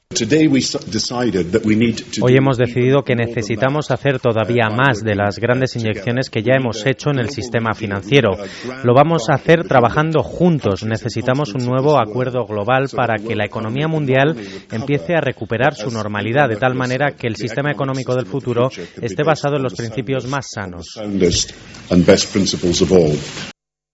Hoy hemos decidido que necesitamos hacer todavía más de las grandes inyecciones que ya hemos hecho en el sistema financiero. Lo vamos a hacer trabajando juntos. Necesitamos un nuevo acuerdo global para que la economía mundial empiece a recuperar su normalidad, de tal manera que el sistema económico del futuro esté basado en los principios más sanos.